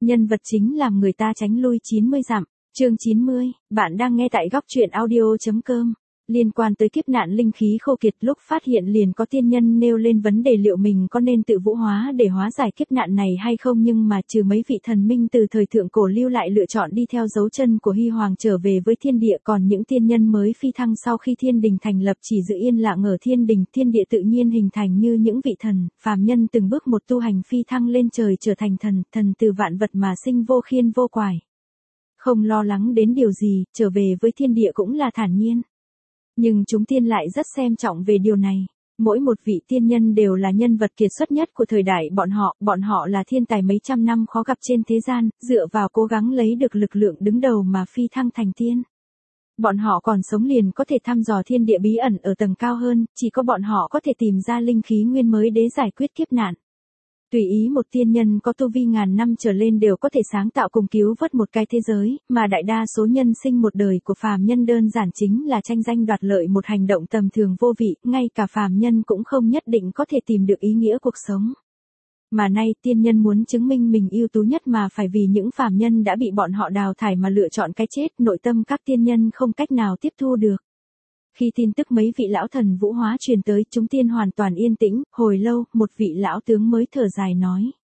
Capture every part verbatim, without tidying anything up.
nhân vật chính làm người ta tránh lui chín mươi dặm. Chương chín mươi, bạn đang nghe tại góc truyện audio chấm com. Liên quan tới kiếp nạn linh khí khô kiệt, lúc phát hiện liền có tiên nhân nêu lên vấn đề liệu mình có nên tự vũ hóa để hóa giải kiếp nạn này hay không, nhưng mà trừ mấy vị thần minh từ thời thượng cổ lưu lại lựa chọn đi theo dấu chân của Hy Hoàng trở về với thiên địa, còn những tiên nhân mới phi thăng sau khi thiên đình thành lập chỉ giữ yên lặng ở thiên đình, thiên địa tự nhiên hình thành như những vị thần, phàm nhân từng bước một tu hành phi thăng lên trời trở thành thần, thần từ vạn vật mà sinh vô khiên vô quải. Không lo lắng đến điều gì, trở về với thiên địa cũng là thản nhiên. Nhưng chúng tiên lại rất xem trọng về điều này. Mỗi một vị tiên nhân đều là nhân vật kiệt xuất nhất của thời đại bọn họ, bọn họ là thiên tài mấy trăm năm khó gặp trên thế gian, dựa vào cố gắng lấy được lực lượng đứng đầu mà phi thăng thành tiên. Bọn họ còn sống liền có thể thăm dò thiên địa bí ẩn ở tầng cao hơn, chỉ có bọn họ có thể tìm ra linh khí nguyên mới để giải quyết kiếp nạn. Tùy ý một tiên nhân có tu vi ngàn năm trở lên đều có thể sáng tạo cùng cứu vớt một cái thế giới, mà đại đa số nhân sinh một đời của phàm nhân đơn giản chính là tranh danh đoạt lợi, một hành động tầm thường vô vị, ngay cả phàm nhân cũng không nhất định có thể tìm được ý nghĩa cuộc sống. Mà nay tiên nhân muốn chứng minh mình ưu tú nhất mà phải vì những phàm nhân đã bị bọn họ đào thải mà lựa chọn cái chết, nội tâm các tiên nhân không cách nào tiếp thu được. Khi tin tức mấy vị lão thần vũ hóa truyền tới, chúng tiên hoàn toàn yên tĩnh, hồi lâu, một vị lão tướng mới thở dài nói.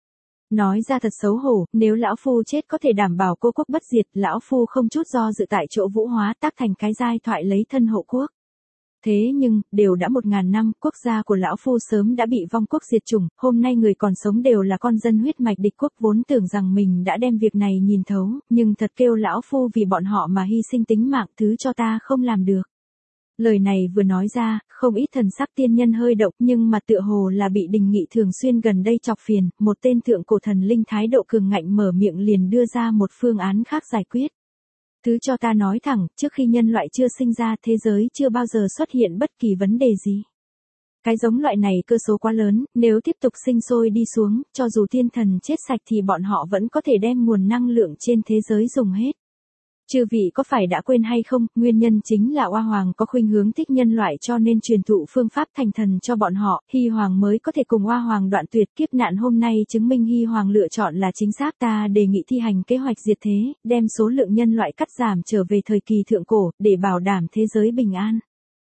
Nói ra thật xấu hổ, nếu lão phu chết có thể đảm bảo cô quốc bất diệt, lão phu không chút do dự tại chỗ vũ hóa tác thành cái giai thoại lấy thân hộ quốc. Thế nhưng, đều đã một ngàn năm, quốc gia của lão phu sớm đã bị vong quốc diệt chủng, hôm nay người còn sống đều là con dân huyết mạch địch quốc, vốn tưởng rằng mình đã đem việc này nhìn thấu, nhưng thật kêu lão phu vì bọn họ mà hy sinh tính mạng, thứ cho ta không làm được. Lời này vừa nói ra, không ít thần sắc tiên nhân hơi động, nhưng mà tựa hồ là bị Đình Nghị thường xuyên gần đây chọc phiền, một tên thượng cổ thần linh thái độ cường ngạnh mở miệng liền đưa ra một phương án khác giải quyết. Thứ cho ta nói thẳng, trước khi nhân loại chưa sinh ra, thế giới chưa bao giờ xuất hiện bất kỳ vấn đề gì. Cái giống loại này cơ số quá lớn, nếu tiếp tục sinh sôi đi xuống, cho dù thiên thần chết sạch thì bọn họ vẫn có thể đem nguồn năng lượng trên thế giới dùng hết. Chư vị có phải đã quên hay không, nguyên nhân chính là Oa Hoàng có khuynh hướng thích nhân loại cho nên truyền thụ phương pháp thành thần cho bọn họ, Hy Hoàng mới có thể cùng Oa Hoàng đoạn tuyệt. Kiếp nạn hôm nay chứng minh Hy Hoàng lựa chọn là chính xác, ta đề nghị thi hành kế hoạch diệt thế, đem số lượng nhân loại cắt giảm trở về thời kỳ thượng cổ, để bảo đảm thế giới bình an.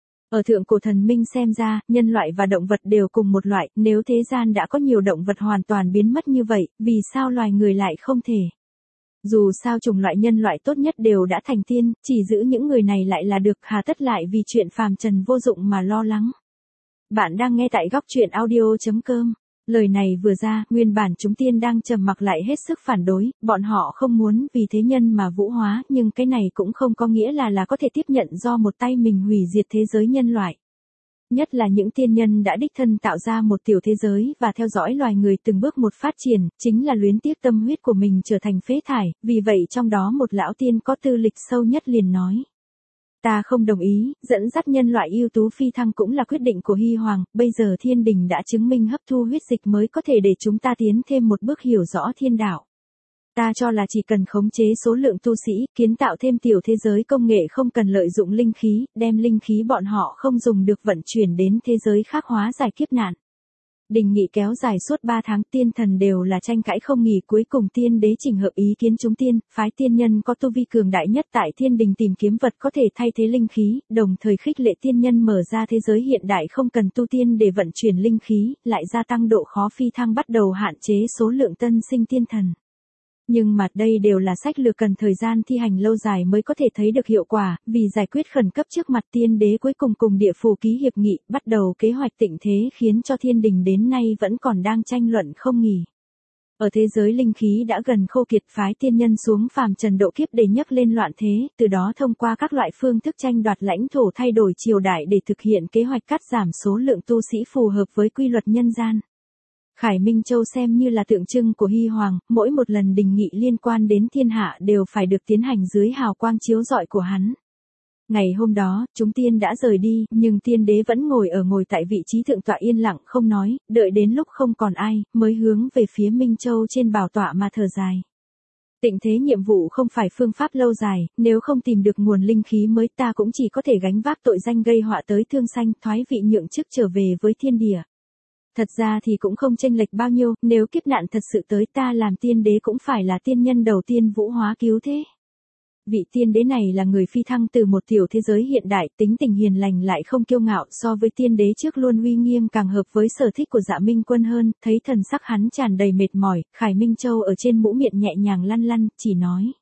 Ở thượng cổ thần minh xem ra, nhân loại và động vật đều cùng một loại, nếu thế gian đã có nhiều động vật hoàn toàn biến mất như vậy, vì sao loài người lại không thể? Dù sao chủng loại nhân loại tốt nhất đều đã thành tiên, chỉ giữ những người này lại là được, hà tất lại vì chuyện phàm trần vô dụng mà lo lắng. Bạn đang nghe tại góc truyện audio chấm com. Lời này vừa ra, nguyên bản chúng tiên đang trầm mặc lại hết sức phản đối, bọn họ không muốn vì thế nhân mà vũ hóa, nhưng cái này cũng không có nghĩa là là có thể tiếp nhận do một tay mình hủy diệt thế giới nhân loại. Nhất là những tiên nhân đã đích thân tạo ra một tiểu thế giới và theo dõi loài người từng bước một phát triển, chính là luyến tiếc tâm huyết của mình trở thành phế thải, vì vậy trong đó một lão tiên có tư lịch sâu nhất liền nói. Ta không đồng ý, dẫn dắt nhân loại ưu tú phi thăng cũng là quyết định của Hy Hoàng, bây giờ thiên đình đã chứng minh hấp thu huyết dịch mới có thể để chúng ta tiến thêm một bước hiểu rõ thiên đạo. Ta cho là chỉ cần khống chế số lượng tu sĩ, kiến tạo thêm tiểu thế giới công nghệ không cần lợi dụng linh khí, đem linh khí bọn họ không dùng được vận chuyển đến thế giới khác hóa giải kiếp nạn. Đình nghị kéo dài suốt ba tháng, tiên thần đều là tranh cãi không nghỉ, cuối cùng tiên đế chỉnh hợp ý kiến chúng tiên, phái tiên nhân có tu vi cường đại nhất tại thiên đình tìm kiếm vật có thể thay thế linh khí, đồng thời khích lệ tiên nhân mở ra thế giới hiện đại không cần tu tiên để vận chuyển linh khí, lại gia tăng độ khó phi thăng, bắt đầu hạn chế số lượng tân sinh tiên thần. Nhưng mà đây đều là sách lược cần thời gian thi hành lâu dài mới có thể thấy được hiệu quả, vì giải quyết khẩn cấp trước mặt tiên đế cuối cùng cùng địa phủ ký hiệp nghị, bắt đầu kế hoạch tịnh thế khiến cho thiên đình đến nay vẫn còn đang tranh luận không nghỉ. Ở thế giới linh khí đã gần khô kiệt, phái tiên nhân xuống phàm trần độ kiếp để nhấc lên loạn thế, từ đó thông qua các loại phương thức tranh đoạt lãnh thổ thay đổi triều đại để thực hiện kế hoạch cắt giảm số lượng tu sĩ phù hợp với quy luật nhân gian. Khải Minh Châu xem như là tượng trưng của Hy Hoàng, mỗi một lần đình nghị liên quan đến thiên hạ đều phải được tiến hành dưới hào quang chiếu rọi của hắn. Ngày hôm đó, chúng tiên đã rời đi, nhưng tiên đế vẫn ngồi ở ngồi tại vị trí thượng tọa yên lặng không nói, đợi đến lúc không còn ai, mới hướng về phía Minh Châu trên bảo tọa mà thở dài. Tịnh thế nhiệm vụ không phải phương pháp lâu dài, nếu không tìm được nguồn linh khí mới ta cũng chỉ có thể gánh vác tội danh gây họa tới thương sanh, thoái vị nhượng chức trở về với thiên địa. Thật ra thì cũng không chênh lệch bao nhiêu, nếu kiếp nạn thật sự tới ta làm tiên đế cũng phải là tiên nhân đầu tiên vũ hóa cứu thế. Vị tiên đế này là người phi thăng từ một tiểu thế giới hiện đại, tính tình hiền lành lại không kiêu ngạo, so với tiên đế trước luôn uy nghiêm càng hợp với sở thích của Dạ Minh Quân hơn, thấy thần sắc hắn tràn đầy mệt mỏi, Khải Minh Châu ở trên mũ miệng nhẹ nhàng lăn lăn, chỉ nói.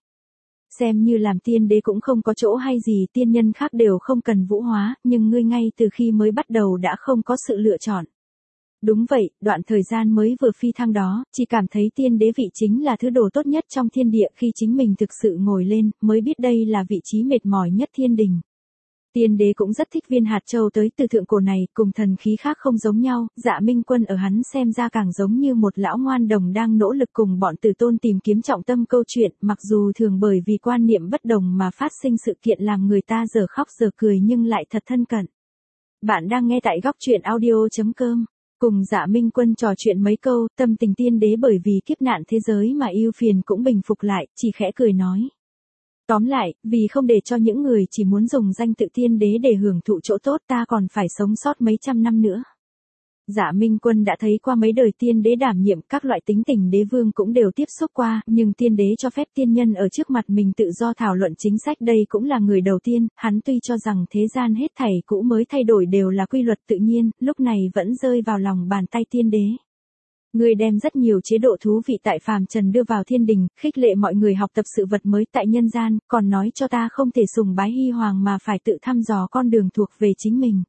Xem như làm tiên đế cũng không có chỗ hay gì, tiên nhân khác đều không cần vũ hóa, nhưng ngươi ngay từ khi mới bắt đầu đã không có sự lựa chọn. Đúng vậy, đoạn thời gian mới vừa phi thăng đó, chỉ cảm thấy tiên đế vị chính là thứ đồ tốt nhất trong thiên địa, khi chính mình thực sự ngồi lên, mới biết đây là vị trí mệt mỏi nhất thiên đình. Tiên đế cũng rất thích viên hạt châu tới từ thượng cổ này, cùng thần khí khác không giống nhau, Dạ Minh Quân ở hắn xem ra càng giống như một lão ngoan đồng đang nỗ lực cùng bọn tử tôn tìm kiếm trọng tâm câu chuyện, mặc dù thường bởi vì quan niệm bất đồng mà phát sinh sự kiện làm người ta giờ khóc giờ cười nhưng lại thật thân cận. Bạn đang nghe tại góc truyện audio chấm com. Cùng Dạ Minh Quân trò chuyện mấy câu, tâm tình tiên đế bởi vì kiếp nạn thế giới mà ưu phiền cũng bình phục lại, chỉ khẽ cười nói. Tóm lại, vì không để cho những người chỉ muốn dùng danh tự tiên đế để hưởng thụ chỗ tốt ta còn phải sống sót mấy trăm năm nữa. Dạ Minh Quân đã thấy qua mấy đời tiên đế đảm nhiệm, các loại tính tình đế vương cũng đều tiếp xúc qua, nhưng tiên đế cho phép tiên nhân ở trước mặt mình tự do thảo luận chính sách, đây cũng là người đầu tiên, hắn tuy cho rằng thế gian hết thảy cũ mới thay đổi đều là quy luật tự nhiên, lúc này vẫn rơi vào lòng bàn tay tiên đế. Người đem rất nhiều chế độ thú vị tại phàm trần đưa vào thiên đình, khích lệ mọi người học tập sự vật mới tại nhân gian, còn nói cho ta không thể sùng bái hy hoàng mà phải tự thăm dò con đường thuộc về chính mình.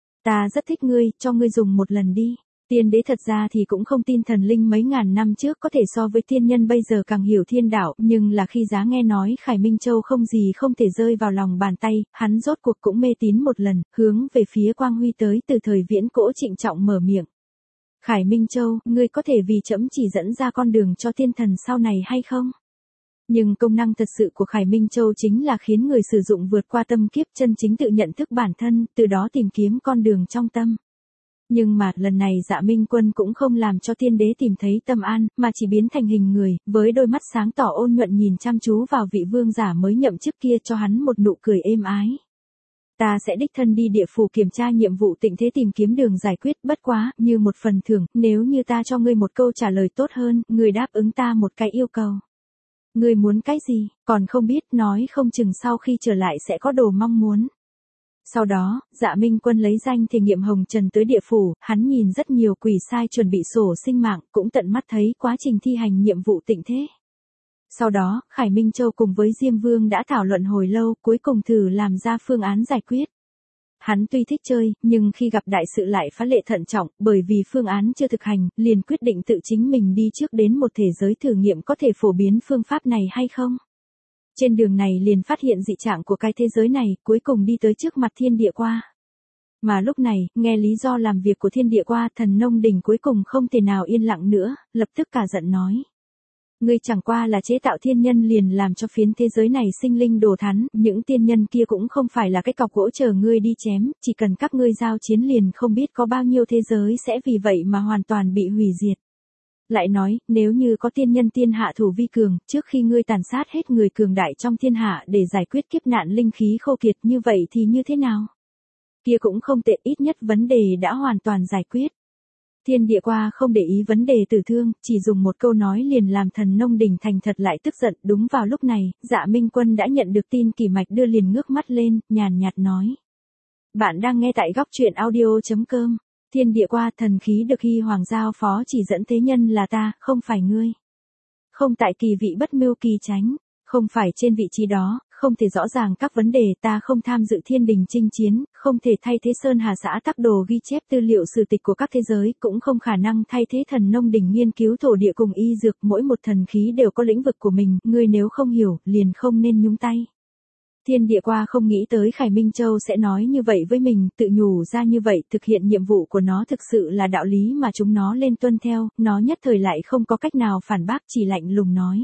Ta rất thích ngươi, cho ngươi dùng một lần đi. Tiên đế thật ra thì cũng không tin thần linh mấy ngàn năm trước có thể so với tiên nhân bây giờ càng hiểu thiên đạo, nhưng là khi giá nghe nói Khải Minh Châu không gì không thể rơi vào lòng bàn tay, hắn rốt cuộc cũng mê tín một lần, hướng về phía Quang Huy tới từ thời viễn cổ trịnh trọng mở miệng. Khải Minh Châu, ngươi có thể vì trẫm chỉ dẫn ra con đường cho thiên thần sau này hay không? Nhưng công năng thật sự của Khải Minh Châu chính là khiến người sử dụng vượt qua tâm kiếp, chân chính tự nhận thức bản thân, từ đó tìm kiếm con đường trong tâm. Nhưng mà, lần này Dạ Minh Quân cũng không làm cho tiên đế tìm thấy tâm an, mà chỉ biến thành hình người, với đôi mắt sáng tỏ ôn nhuận nhìn chăm chú vào vị vương giả mới nhậm chức kia, cho hắn một nụ cười êm ái. Ta sẽ đích thân đi địa phủ kiểm tra nhiệm vụ tịnh thế, tìm kiếm đường giải quyết, bất quá, như một phần thưởng, nếu như ta cho ngươi một câu trả lời tốt hơn, ngươi đáp ứng ta một cái yêu cầu. Ngươi muốn cái gì, còn không biết, nói không chừng sau khi trở lại sẽ có đồ mong muốn. Sau đó, Dạ Minh Quân lấy danh thể nghiệm hồng trần tới địa phủ, hắn nhìn rất nhiều quỷ sai chuẩn bị sổ sinh mạng, cũng tận mắt thấy quá trình thi hành nhiệm vụ tịnh thế. Sau đó, Khải Minh Châu cùng với Diêm Vương đã thảo luận hồi lâu, cuối cùng thử làm ra phương án giải quyết. Hắn tuy thích chơi, nhưng khi gặp đại sự lại phá lệ thận trọng, bởi vì phương án chưa thực hành, liền quyết định tự chính mình đi trước đến một thể giới thử nghiệm có thể phổ biến phương pháp này hay không. Trên đường này liền phát hiện dị trạng của cái thế giới này, cuối cùng đi tới trước mặt Thiên Địa Qua. Mà lúc này, nghe lý do làm việc của Thiên Địa Qua, Thần Nông Đình cuối cùng không thể nào yên lặng nữa, lập tức cả giận nói. Ngươi chẳng qua là chế tạo thiên nhân liền làm cho phiến thế giới này sinh linh đồ thán, những tiên nhân kia cũng không phải là cái cọc gỗ chờ ngươi đi chém, chỉ cần các ngươi giao chiến liền không biết có bao nhiêu thế giới sẽ vì vậy mà hoàn toàn bị hủy diệt. Lại nói, nếu như có tiên nhân tiên hạ thủ vi cường, trước khi ngươi tàn sát hết người cường đại trong thiên hạ để giải quyết kiếp nạn linh khí khô kiệt như vậy thì như thế nào? Kia cũng không tệ, ít nhất vấn đề đã hoàn toàn giải quyết. Thiên Địa Qua không để ý vấn đề tử thương, chỉ dùng một câu nói liền làm Thần Nông Đình thành thật lại tức giận. Đúng vào lúc này, Dạ Minh Quân đã nhận được tin kỳ mạch đưa, liền ngước mắt lên, nhàn nhạt nói. Bạn đang nghe tại góc truyện audio chấm com. Thiên Địa Qua, thần khí được Hy Hoàng giao phó chỉ dẫn thế nhân là ta, không phải ngươi. Không tại kỳ vị bất mưu kỳ tránh, không phải trên vị trí đó, không thể rõ ràng các vấn đề, ta không tham dự thiên đình chinh chiến, không thể thay thế Sơn Hà xã tắc đồ ghi chép tư liệu sử tịch của các thế giới, cũng không khả năng thay thế Thần Nông Đình nghiên cứu thổ địa cùng y dược, mỗi một thần khí đều có lĩnh vực của mình, ngươi nếu không hiểu, liền không nên nhúng tay. Thiên Địa Qua không nghĩ tới Khải Minh Châu sẽ nói như vậy với mình, tự nhủ ra như vậy, thực hiện nhiệm vụ của nó thực sự là đạo lý mà chúng nó lên tuân theo, nó nhất thời lại không có cách nào phản bác, chỉ lạnh lùng nói.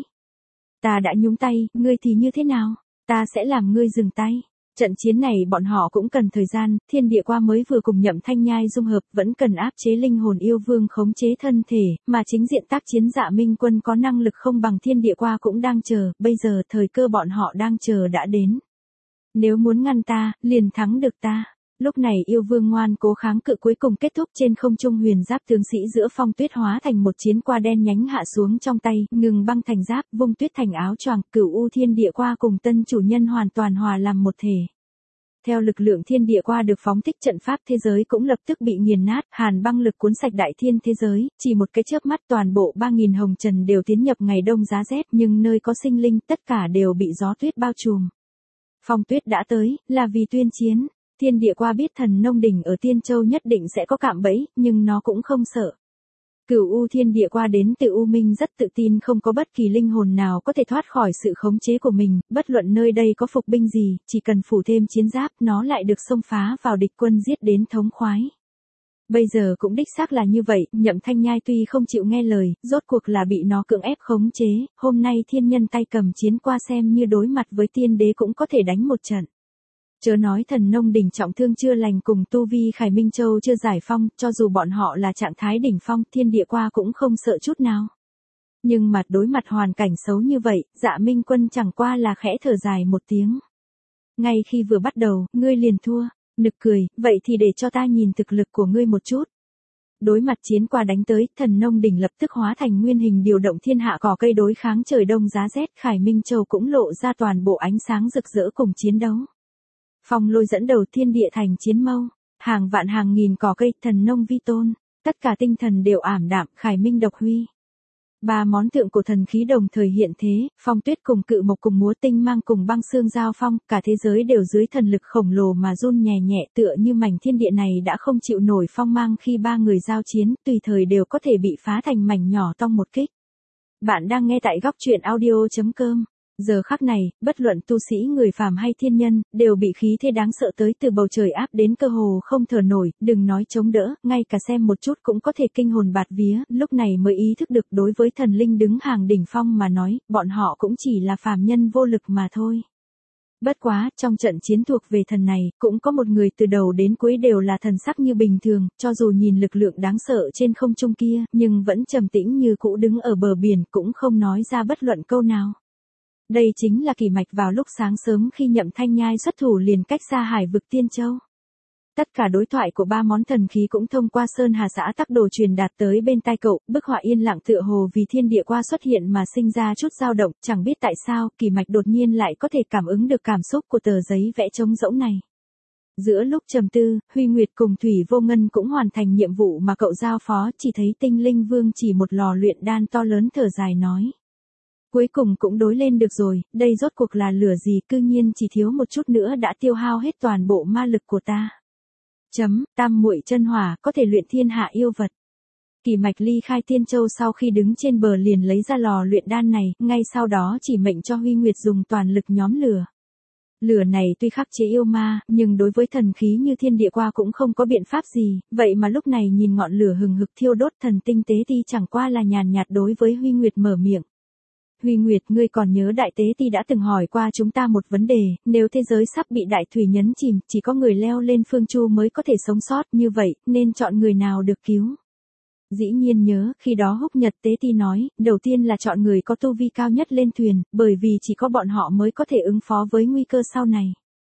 Ta đã nhúng tay, ngươi thì như thế nào? Ta sẽ làm ngươi dừng tay. Trận chiến này bọn họ cũng cần thời gian, Thiên Địa Qua mới vừa cùng Nhậm Thanh Nhai dung hợp, vẫn cần áp chế linh hồn yêu vương khống chế thân thể, mà chính diện tác chiến Dạ Minh Quân có năng lực không bằng Thiên Địa Qua cũng đang chờ, bây giờ thời cơ bọn họ đang chờ đã đến. Nếu muốn ngăn ta, liền thắng được ta. Lúc này yêu vương ngoan cố kháng cự cuối cùng kết thúc trên không trung huyền giáp tướng sĩ giữa phong tuyết hóa thành một chiến qua đen nhánh hạ xuống trong tay, ngừng băng thành giáp, vung tuyết thành áo choàng, cửu u thiên địa qua cùng tân chủ nhân hoàn toàn hòa làm một thể. Theo lực lượng thiên địa qua được phóng thích trận pháp thế giới cũng lập tức bị nghiền nát, hàn băng lực cuốn sạch đại thiên thế giới, chỉ một cái chớp mắt toàn bộ ba nghìn hồng trần đều tiến nhập ngày đông giá rét, nhưng nơi có sinh linh tất cả đều bị gió tuyết bao trùm. Phong tuyết đã tới, là vì tuyên chiến. Thiên địa qua biết thần nông đỉnh ở Tiên Châu nhất định sẽ có cạm bẫy, nhưng nó cũng không sợ. Cửu u thiên địa qua đến từ U Minh rất tự tin không có bất kỳ linh hồn nào có thể thoát khỏi sự khống chế của mình, bất luận nơi đây có phục binh gì, chỉ cần phủ thêm chiến giáp nó lại được xông phá vào địch quân giết đến thống khoái. Bây giờ cũng đích xác là như vậy, Nhậm Thanh Nhai tuy không chịu nghe lời, rốt cuộc là bị nó cưỡng ép khống chế, hôm nay thiên nhân tay cầm chiến qua xem như đối mặt với tiên đế cũng có thể đánh một trận. Chớ nói thần nông đỉnh trọng thương chưa lành cùng tu vi Khải Minh Châu chưa giải phong, cho dù bọn họ là trạng thái đỉnh phong, thiên địa qua cũng không sợ chút nào. Nhưng mặt đối mặt hoàn cảnh xấu như vậy, Dạ Minh Quân chẳng qua là khẽ thở dài một tiếng. Ngay khi vừa bắt đầu, ngươi liền thua, nực cười, vậy thì để cho ta nhìn thực lực của ngươi một chút. Đối mặt chiến qua đánh tới, thần nông đỉnh lập tức hóa thành nguyên hình điều động thiên hạ cỏ cây đối kháng trời đông giá rét, Khải Minh Châu cũng lộ ra toàn bộ ánh sáng rực rỡ cùng chiến đấu. Phong lôi dẫn đầu thiên địa thành chiến mâu, hàng vạn hàng nghìn cỏ cây, thần nông vi tôn, tất cả tinh thần đều ảm đạm, Khải Minh độc huy. Ba món tượng của thần khí đồng thời hiện thế, phong tuyết cùng cự mộc cùng múa tinh mang cùng băng xương giao phong, cả thế giới đều dưới thần lực khổng lồ mà run nhẹ nhẹ tựa như mảnh thiên địa này đã không chịu nổi phong mang khi ba người giao chiến, tùy thời đều có thể bị phá thành mảnh nhỏ tong một kích. Bạn đang nghe tại góc truyện audio chấm com. Giờ khắc này, bất luận tu sĩ người phàm hay thiên nhân, đều bị khí thế đáng sợ tới từ bầu trời áp đến cơ hồ không thở nổi, đừng nói chống đỡ, ngay cả xem một chút cũng có thể kinh hồn bạt vía, lúc này mới ý thức được đối với thần linh đứng hàng đỉnh phong mà nói, bọn họ cũng chỉ là phàm nhân vô lực mà thôi. Bất quá, trong trận chiến thuộc về thần này, cũng có một người từ đầu đến cuối đều là thần sắc như bình thường, cho dù nhìn lực lượng đáng sợ trên không trung kia, nhưng vẫn trầm tĩnh như cũ đứng ở bờ biển, cũng không nói ra bất luận câu nào. Đây chính là Kỳ Mạch vào lúc sáng sớm khi Nhậm Thanh Nhai xuất thủ liền cách xa hải vực Tiên Châu. Tất cả đối thoại của ba món thần khí cũng thông qua Sơn Hà xã tắc đồ truyền đạt tới bên tai cậu, bức họa yên lặng tựa hồ vì thiên địa qua xuất hiện mà sinh ra chút dao động, chẳng biết tại sao, Kỳ Mạch đột nhiên lại có thể cảm ứng được cảm xúc của tờ giấy vẽ trống rỗng này. Giữa lúc trầm tư, Huy Nguyệt cùng Thủy Vô Ngân cũng hoàn thành nhiệm vụ mà cậu giao phó, chỉ thấy Tinh Linh Vương chỉ một lò luyện đan to lớn thở dài nói. Cuối cùng cũng đối lên được rồi, đây rốt cuộc là lửa gì, cư nhiên chỉ thiếu một chút nữa đã tiêu hao hết toàn bộ ma lực của ta. Chấm, tam muội chân hỏa, có thể luyện thiên hạ yêu vật. Kỳ Mạch ly khai Tiên Châu sau khi đứng trên bờ liền lấy ra lò luyện đan này, ngay sau đó chỉ mệnh cho Huy Nguyệt dùng toàn lực nhóm lửa. Lửa này tuy khắc chế yêu ma, nhưng đối với thần khí như thiên địa qua cũng không có biện pháp gì, vậy mà lúc này nhìn ngọn lửa hừng hực thiêu đốt thần tinh tế ti chẳng qua là nhàn nhạt đối với Huy Nguyệt mở miệng. Huy Nguyệt, ngươi còn nhớ Đại Tế Ti đã từng hỏi qua chúng ta một vấn đề, nếu thế giới sắp bị đại thủy nhấn chìm, chỉ có người leo lên phương chu mới có thể sống sót, như vậy, nên chọn người nào được cứu? Dĩ nhiên nhớ, khi đó Húc Nhật Tế Ti nói, đầu tiên là chọn người có tu vi cao nhất lên thuyền, bởi vì chỉ có bọn họ mới có thể ứng phó với nguy cơ sau này.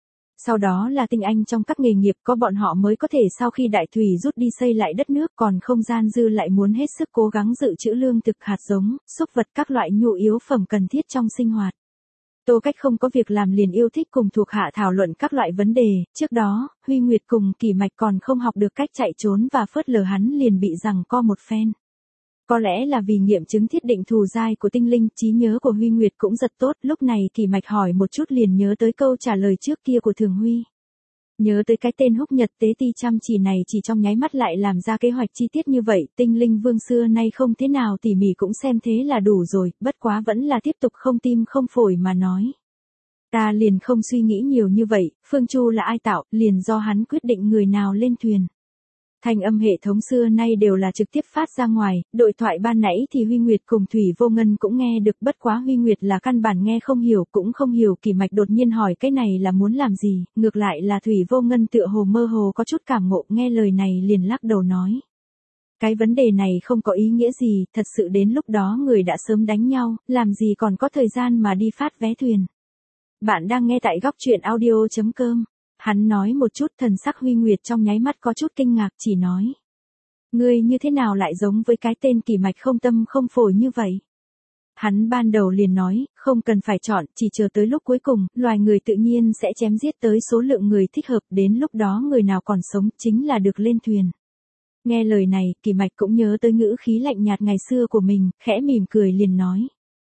Sau đó là tinh anh trong các nghề nghiệp, có bọn họ mới có thể sau khi đại thủy rút đi xây lại đất nước, còn không gian dư lại muốn hết sức cố gắng dự trữ lương thực, hạt giống, xúc vật, các loại nhu yếu phẩm cần thiết trong sinh hoạt. Tô Cách không có việc làm liền yêu thích cùng thuộc hạ thảo luận các loại vấn đề, trước đó, Huy Nguyệt cùng Kỳ Mạch còn không học được cách chạy trốn và phớt lờ hắn liền bị giằng co một phen. Có lẽ là vì nghiệm chứng thiết định thù dai của tinh linh, trí nhớ của Huy Nguyệt cũng rất tốt, lúc này Kỳ Mạch hỏi một chút liền nhớ tới câu trả lời trước kia của Thường Huy. Nhớ tới cái tên Húc Nhật Tế Ti chăm chỉ này chỉ trong nháy mắt lại làm ra kế hoạch chi tiết như vậy, tinh linh vương xưa nay không thế nào tỉ mỉ cũng xem thế là đủ rồi, bất quá vẫn là tiếp tục không tim không phổi mà nói. Ta liền không suy nghĩ nhiều như vậy, Phương Chu là ai tạo, liền do hắn quyết định người nào lên thuyền. Thanh âm hệ thống xưa nay đều là trực tiếp phát ra ngoài, đội thoại ban nãy thì Huy Nguyệt cùng Thủy Vô Ngân cũng nghe được, bất quá Huy Nguyệt là căn bản nghe không hiểu, cũng không hiểu Kỳ Mạch đột nhiên hỏi cái này là muốn làm gì, ngược lại là Thủy Vô Ngân tựa hồ mơ hồ có chút cảm ngộ, nghe lời này liền lắc đầu nói. Cái vấn đề này không có ý nghĩa gì, thật sự đến lúc đó người đã sớm đánh nhau, làm gì còn có thời gian mà đi phát vé thuyền. Bạn đang nghe tại góc truyện audio chấm com. Hắn nói một chút, thần sắc Huy Nguyệt trong nháy mắt có chút kinh ngạc, chỉ nói. Ngươi như thế nào lại giống với cái tên Kỳ Mạch không tâm không phổi như vậy? Hắn ban đầu liền nói, không cần phải chọn, chỉ chờ tới lúc cuối cùng, loài người tự nhiên sẽ chém giết tới số lượng người thích hợp, đến lúc đó người nào còn sống chính là được lên thuyền. Nghe lời này, Kỳ Mạch cũng nhớ tới ngữ khí lạnh nhạt ngày xưa của mình, khẽ mỉm cười liền nói.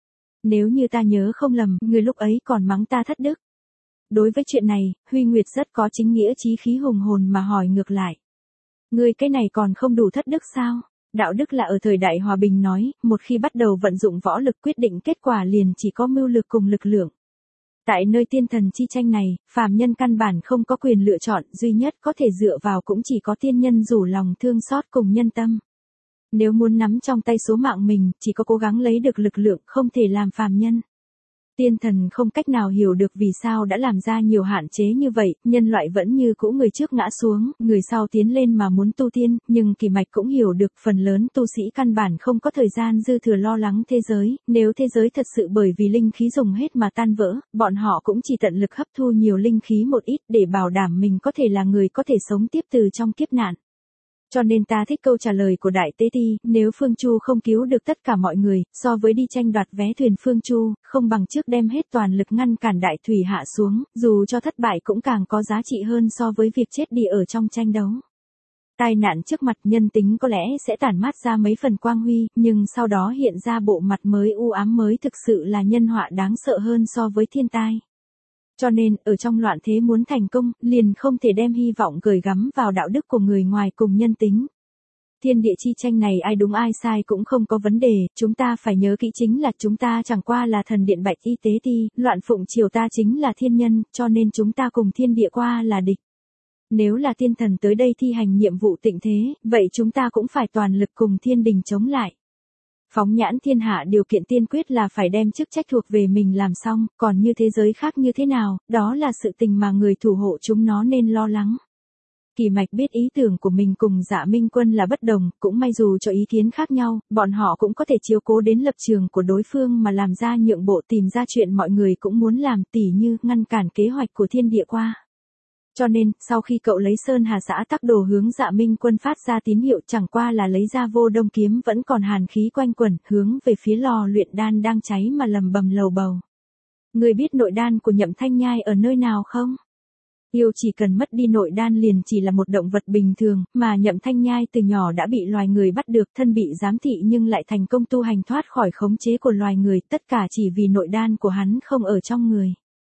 Nếu như ta nhớ không lầm, người lúc ấy còn mắng ta thất đức. Đối với chuyện này, Huy Nguyệt rất có chính nghĩa chí khí hùng hồn mà hỏi ngược lại. Ngươi cái này còn không đủ thất đức sao? Đạo đức là ở thời đại hòa bình nói, một khi bắt đầu vận dụng võ lực quyết định kết quả liền chỉ có mưu lực cùng lực lượng. Tại nơi tiên thần chi tranh này, phàm nhân căn bản không có quyền lựa chọn, duy nhất có thể dựa vào cũng chỉ có tiên nhân rủ lòng thương xót cùng nhân tâm. Nếu muốn nắm trong tay số mạng mình, chỉ có cố gắng lấy được lực lượng, không thể làm phàm nhân. Tiên thần không cách nào hiểu được vì sao đã làm ra nhiều hạn chế như vậy, nhân loại vẫn như cũ người trước ngã xuống, người sau tiến lên mà muốn tu tiên, nhưng Kỳ Mạch cũng hiểu được phần lớn tu sĩ căn bản không có thời gian dư thừa lo lắng thế giới, nếu thế giới thật sự bởi vì linh khí dùng hết mà tan vỡ, bọn họ cũng chỉ tận lực hấp thu nhiều linh khí một ít để bảo đảm mình có thể là người có thể sống tiếp từ trong kiếp nạn. Cho nên ta thích câu trả lời của Đại Tế Ti, nếu Phương Chu không cứu được tất cả mọi người, so với đi tranh đoạt vé thuyền Phương Chu, không bằng trước đem hết toàn lực ngăn cản đại thủy hạ xuống, dù cho thất bại cũng càng có giá trị hơn so với việc chết đi ở trong tranh đấu. Tai nạn trước mặt nhân tính có lẽ sẽ tản mát ra mấy phần quang huy, nhưng sau đó hiện ra bộ mặt mới u ám mới thực sự là nhân họa đáng sợ hơn so với thiên tai. Cho nên, ở trong loạn thế muốn thành công, liền không thể đem hy vọng gửi gắm vào đạo đức của người ngoài cùng nhân tính. Thiên địa chi tranh này ai đúng ai sai cũng không có vấn đề, chúng ta phải nhớ kỹ chính là chúng ta chẳng qua là thần điện Bạch Y Tế Ti, loạn phụng triều ta chính là thiên nhân, cho nên chúng ta cùng thiên địa qua là địch. Nếu là thiên thần tới đây thi hành nhiệm vụ tịnh thế, vậy chúng ta cũng phải toàn lực cùng thiên đình chống lại. Phóng nhãn thiên hạ điều kiện tiên quyết là phải đem chức trách thuộc về mình làm xong, còn như thế giới khác như thế nào, đó là sự tình mà người thủ hộ chúng nó nên lo lắng. Kỳ Mạch biết ý tưởng của mình cùng Dạ Minh Quân là bất đồng, cũng may dù cho ý kiến khác nhau, bọn họ cũng có thể chiếu cố đến lập trường của đối phương mà làm ra nhượng bộ tìm ra chuyện mọi người cũng muốn làm, tỉ như ngăn cản kế hoạch của thiên địa qua. Cho nên, sau khi cậu lấy Sơn Hà xã tắc đồ hướng Dạ Minh Quân phát ra tín hiệu chẳng qua là lấy ra vô đông kiếm vẫn còn hàn khí quanh quẩn, hướng về phía lò luyện đan đang cháy mà lầm bầm lầu bầu. Người biết nội đan của Nhậm Thanh Nhai ở nơi nào không? Yêu chỉ cần mất đi nội đan liền chỉ là một động vật bình thường, mà Nhậm Thanh Nhai từ nhỏ đã bị loài người bắt được, thân bị giám thị nhưng lại thành công tu hành thoát khỏi khống chế của loài người, tất cả chỉ vì nội đan của hắn không ở trong người.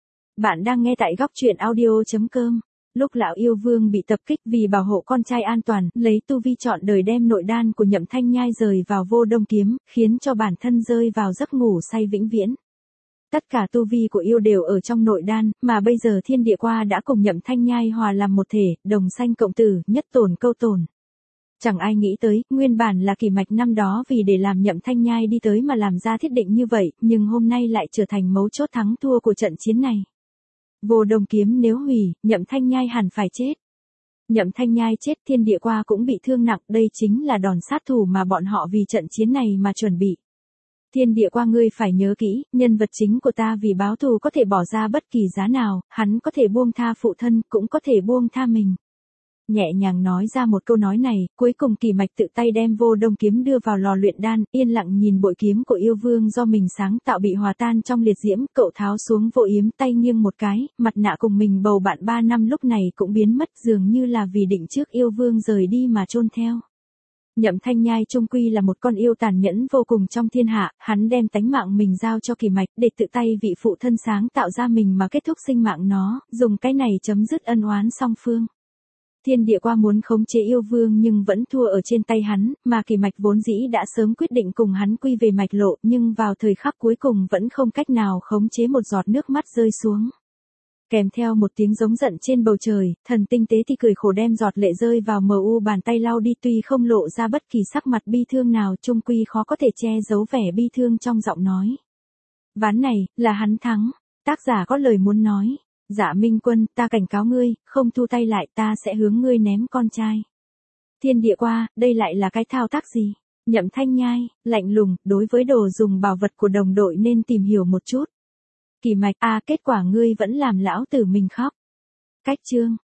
Bạn đang nghe tại góc truyện audio chấm com. Lúc lão yêu vương bị tập kích vì bảo hộ con trai an toàn, lấy tu vi chọn đời đem nội đan của Nhậm Thanh Nhai rời vào vô đông kiếm, khiến cho bản thân rơi vào giấc ngủ say vĩnh viễn. Tất cả tu vi của yêu đều ở trong nội đan, mà bây giờ thiên địa qua đã cùng Nhậm Thanh Nhai hòa làm một thể, đồng sanh cộng tử, nhất tổn câu tổn. Chẳng ai nghĩ tới, nguyên bản là Kỳ Mạch năm đó vì để làm Nhậm Thanh Nhai đi tới mà làm ra thiết định như vậy, nhưng hôm nay lại trở thành mấu chốt thắng thua của trận chiến này. Vô đông kiếm nếu hủy, Nhậm Thanh Nhai hẳn phải chết. Nhậm Thanh Nhai chết, thiên địa qua cũng bị thương nặng, đây chính là đòn sát thủ mà bọn họ vì trận chiến này mà chuẩn bị. Thiên địa qua ngươi phải nhớ kỹ, nhân vật chính của ta vì báo thù có thể bỏ ra bất kỳ giá nào, hắn có thể buông tha phụ thân, cũng có thể buông tha mình. Nhẹ nhàng nói ra một câu nói này, cuối cùng Kỳ Mạch tự tay đem vô đông kiếm đưa vào lò luyện đan, yên lặng nhìn bội kiếm của yêu vương do mình sáng tạo bị hòa tan trong liệt diễm, cậu tháo xuống vô yếm tay nghiêng một cái, mặt nạ cùng mình bầu bạn ba năm lúc này cũng biến mất, dường như là vì định trước yêu vương rời đi mà chôn theo. Nhậm Thanh Nhai chung quy là một con yêu tàn nhẫn vô cùng trong thiên hạ, hắn đem tánh mạng mình giao cho Kỳ Mạch để tự tay vị phụ thân sáng tạo ra mình mà kết thúc sinh mạng nó, dùng cái này chấm dứt ân oán song phương. Thiên địa qua muốn khống chế yêu vương nhưng vẫn thua ở trên tay hắn, mà Kỳ Mạch vốn dĩ đã sớm quyết định cùng hắn quy về mạch lộ, nhưng vào thời khắc cuối cùng vẫn không cách nào khống chế một giọt nước mắt rơi xuống. Kèm theo một tiếng giống giận trên bầu trời, thần tinh tế thì cười khổ đem giọt lệ rơi vào mờ u bàn tay lau đi, tuy không lộ ra bất kỳ sắc mặt bi thương nào, chung quy khó có thể che giấu vẻ bi thương trong giọng nói. Ván này, là hắn thắng. Tác giả có lời muốn nói. Dạ Minh Quân, ta cảnh cáo ngươi, không thu tay lại ta sẽ hướng ngươi ném con trai. Thiên địa qua, đây lại là cái thao tác gì? Nhậm Thanh Nhai, lạnh lùng, đối với đồ dùng bảo vật của đồng đội nên tìm hiểu một chút. Kỳ Mạch, a à, kết quả ngươi vẫn làm lão tử mình khóc. Cách chương